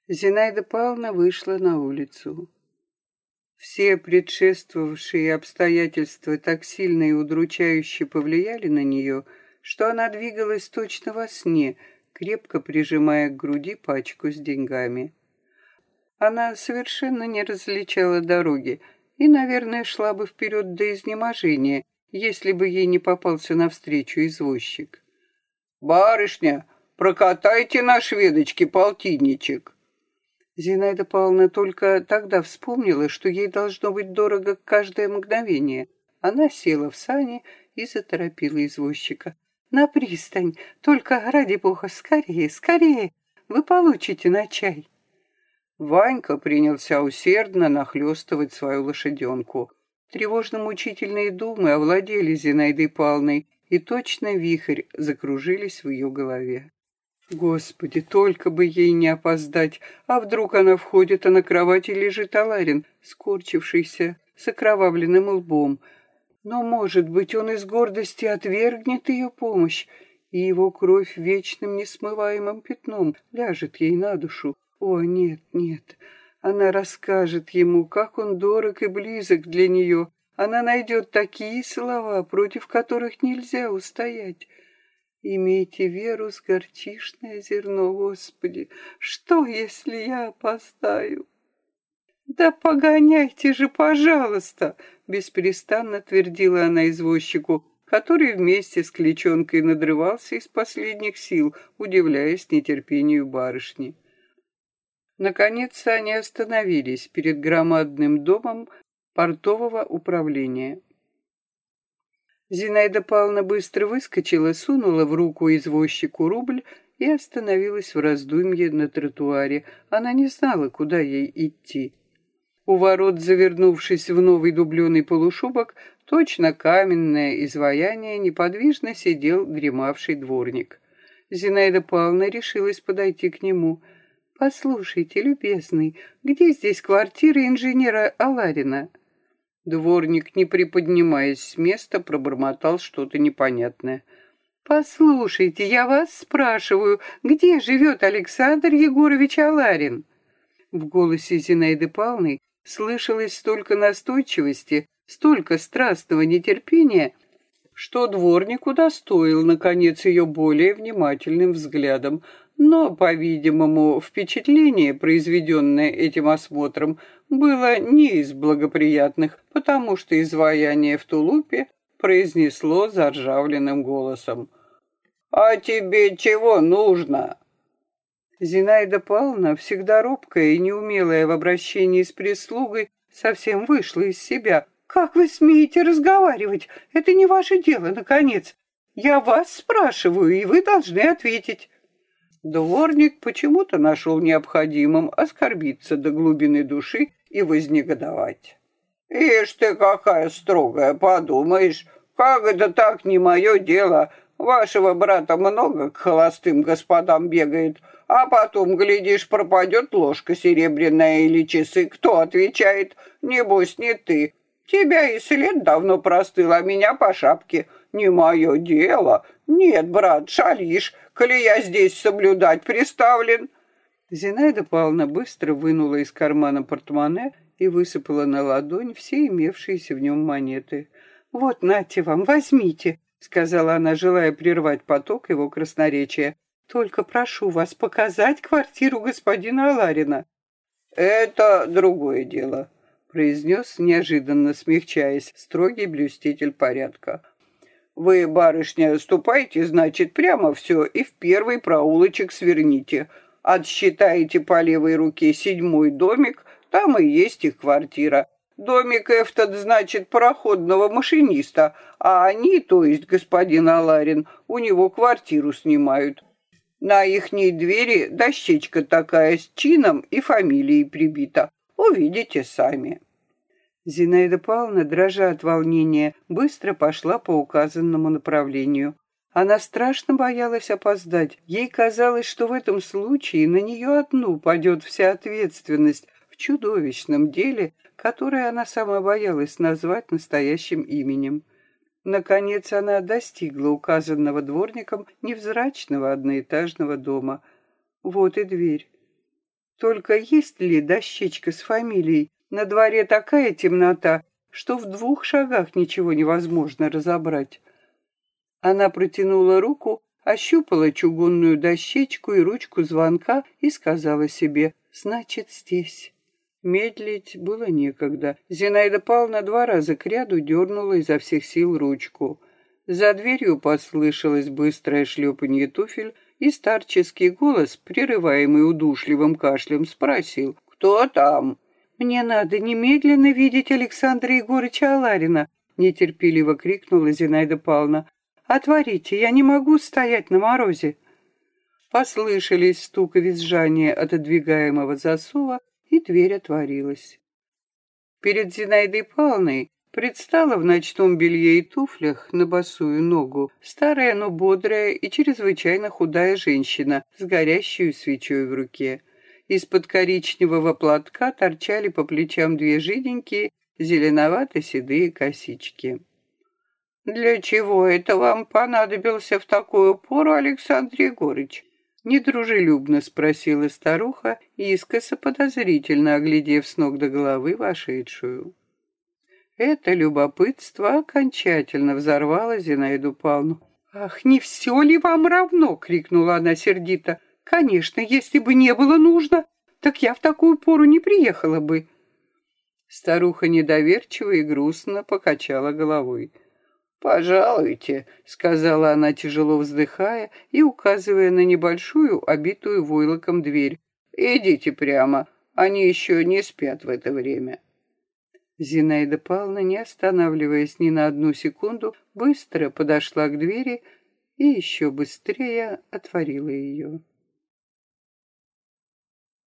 Зинаида Павловна вышла на улицу. Все предшествовавшие обстоятельства так сильно и удручающе повлияли на нее, что она двигалась точно во сне, крепко прижимая к груди пачку с деньгами. Она совершенно не различала дороги и, наверное, шла бы вперед до изнеможения, если бы ей не попался навстречу извозчик. «Барышня, прокатайте на шведочке полтинничек!» Зинаида Павловна только тогда вспомнила, что ей должно быть дорого каждое мгновение. Она села в сани и заторопила извозчика. «На пристань! Только, ради бога, скорее, скорее! Вы получите на чай!» Ванька принялся усердно нахлёстывать свою лошаденку. Тревожно-мучительные думы овладели Зинаидой Павловной, и точно вихрь закружились в ее голове. Господи, только бы ей не опоздать, а вдруг она входит, а на кровати лежит Аларин, скорчившийся, с окровавленным лбом. Но, может быть, он из гордости отвергнет ее помощь, и его кровь вечным несмываемым пятном ляжет ей на душу. О, нет, нет, она расскажет ему, как он дорог и близок для нее. Она найдет такие слова, против которых нельзя устоять. Имейте веру с горчишное зерно, Господи. Что, если я опоздаю? Да погоняйте же, пожалуйста, беспрестанно твердила она извозчику, который вместе с клячонкой надрывался из последних сил, удивляясь нетерпению барышни. Наконец они остановились перед громадным домом портового управления. Зинаида Павловна быстро выскочила, сунула в руку извозчику рубль и остановилась в раздумье на тротуаре. Она не знала, куда ей идти. У ворот, завернувшись в новый дубленый полушубок, точно каменное изваяние, неподвижно сидел дремавший дворник. Зинаида Павловна решилась подойти к нему. «Послушайте, любезный, где здесь квартира инженера Аларина?» Дворник, не приподнимаясь с места, пробормотал что-то непонятное. «Послушайте, я вас спрашиваю, где живет Александр Егорович Аларин?» В голосе Зинаиды Павловны слышалось столько настойчивости, столько страстного нетерпения, что дворник удостоил, наконец, ее более внимательным взглядом. Но, по-видимому, впечатление, произведенное этим осмотром, было не из благоприятных, потому что изваяние в тулупе произнесло заржавленным голосом: «А тебе чего нужно?» Зинаида Павловна, всегда робкая и неумелая в обращении с прислугой, совсем вышла из себя. «Как вы смеете разговаривать? Это не ваше дело, наконец. Я вас спрашиваю, и вы должны ответить». Дворник почему-то нашел необходимым оскорбиться до глубины души и вознегодовать. «Ишь ты, какая строгая, подумаешь, как это так не мое дело? Вашего брата много к холостым господам бегает, а потом, глядишь, пропадет ложка серебряная или часы. Кто отвечает? Небось, не ты. Тебя и след давно простыл, а меня по шапке. Не мое дело. Нет, брат, шалишь, коли я здесь соблюдать приставлен». Зинаида Павловна быстро вынула из кармана портмоне и высыпала на ладонь все имевшиеся в нем монеты. «Вот, нате вам, возьмите», — сказала она, желая прервать поток его красноречия. «Только прошу вас показать квартиру господина Аларина». «Это другое дело», — произнес, неожиданно смягчаясь, строгий блюститель порядка. «Вы, барышня, ступайте, значит, прямо все и в первый проулочек сверните. Отсчитаете по левой руке 7-й домик, там и есть их квартира. Домик этот, значит, пароходного машиниста, а они, то есть господин Аларин, у него квартиру снимают. На ихней двери дощечка такая с чином и фамилией прибита. Увидите сами». Зинаида Павловна, дрожа от волнения, быстро пошла по указанному направлению. Она страшно боялась опоздать. Ей казалось, что в этом случае на нее одну падет вся ответственность в чудовищном деле, которое она сама боялась назвать настоящим именем. Наконец она достигла указанного дворником невзрачного одноэтажного дома. Вот и дверь. Только есть ли дощечка с фамилией? На дворе такая темнота, что в 2 шагах ничего невозможно разобрать. Она протянула руку, ощупала чугунную дощечку и ручку звонка и сказала себе: «Значит, здесь». Медлить было некогда. Зинаида Павловна 2 раза кряду дернула изо всех сил ручку. За дверью послышалось быстрое шлепанье туфель, и старческий голос, прерываемый удушливым кашлем, спросил: «Кто там?» «Мне надо немедленно видеть Александра Егорыча Аларина», нетерпеливо крикнула Зинаида Павловна. «Отворите, я не могу стоять на морозе». Послышались стук и визжание отодвигаемого засова, и дверь отворилась. Перед Зинаидой Павловной предстала в ночном белье и туфлях на босую ногу старая, но бодрая и чрезвычайно худая женщина с горящей свечой в руке. Из-под коричневого платка торчали по плечам 2 жиденькие, зеленовато-седые косички. «Для чего это вам понадобился в такую пору, Александр Егорыч?» Недружелюбно спросила старуха, искоса подозрительно оглядев с ног до головы вошедшую. Это любопытство окончательно взорвало Зинаиду Павловну. «Ах, не все ли вам равно?» — крикнула она сердито. «Конечно, если бы не было нужно, так я в такую пору не приехала бы». Старуха недоверчиво и грустно покачала головой. «Пожалуйте», — сказала она, тяжело вздыхая и указывая на небольшую, обитую войлоком дверь. «Идите прямо, они еще не спят в это время». Зинаида Павловна, не останавливаясь ни на одну секунду, быстро подошла к двери и еще быстрее отворила ее.